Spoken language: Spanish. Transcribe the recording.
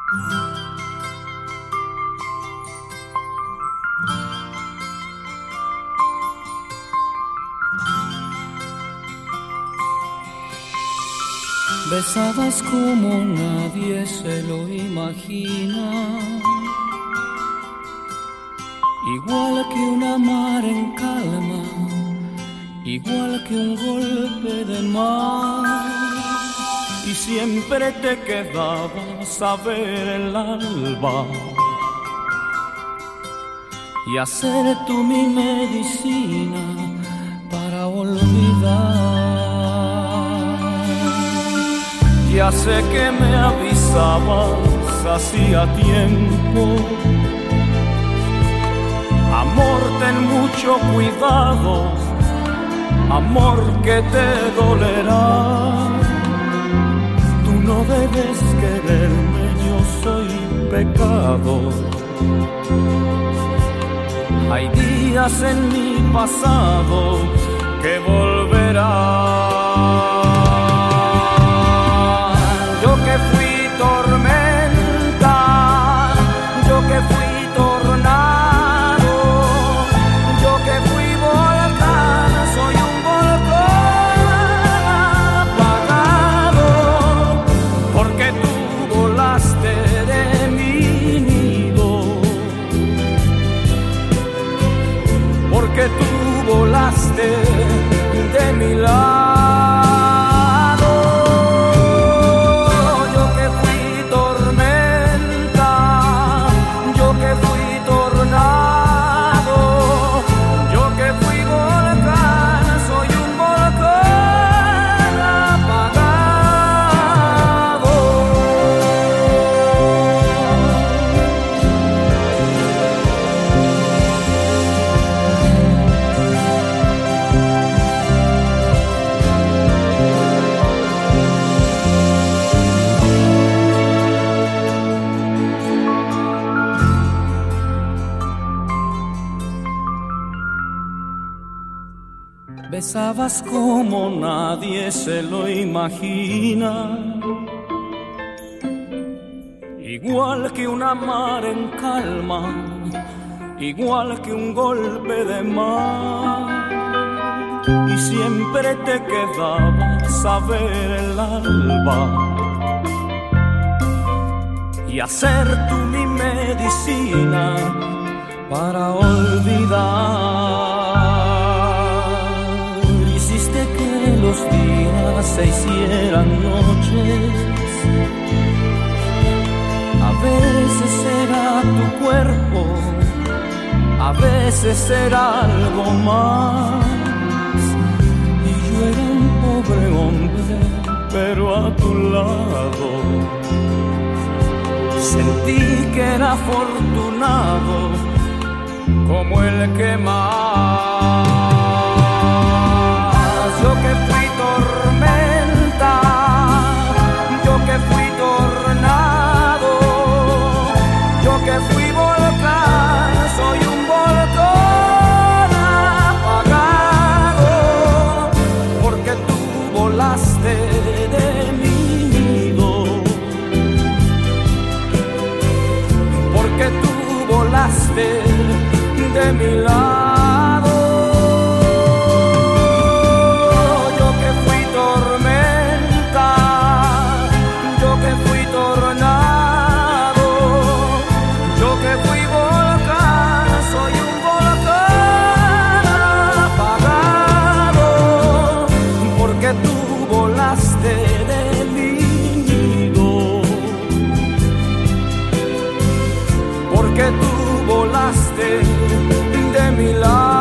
Besabas como nadie se lo imagina, igual que una mar en calma, igual que un golpe de mar. Y siempre te quedabas a ver el alba y hacer tú mi medicina para olvidar. Ya sé que me avisabas hacía tiempo. Amor, ten mucho cuidado, amor, que te dolerá. Tú no debes quererme, yo soy pecado. Hay días en mi pasado que volverán. Yo que fui tormenta, yo que fui tornado, yo que fui volcán, soy un volcán apagado, porque tú volaste de mi nido, porque tú volaste de mi lado. Besabas como nadie se lo imagina, igual que una mar en calma, igual que un golpe de mar. Y siempre te quedabas a ver el alba y hacer tú mi medicina para olvidar. Los días se hicieran noches, a veces era tu cuerpo, a veces era algo más. Y yo era un pobre hombre, pero a tu lado sentí que era afortunado como el que más. Yo que fui tormenta, yo que fui tornado, yo que fui volcán, soy un volcán apagado, porque tú volaste de mi nido, porque tú volaste de mi lado. Porque tú volaste de mi lado.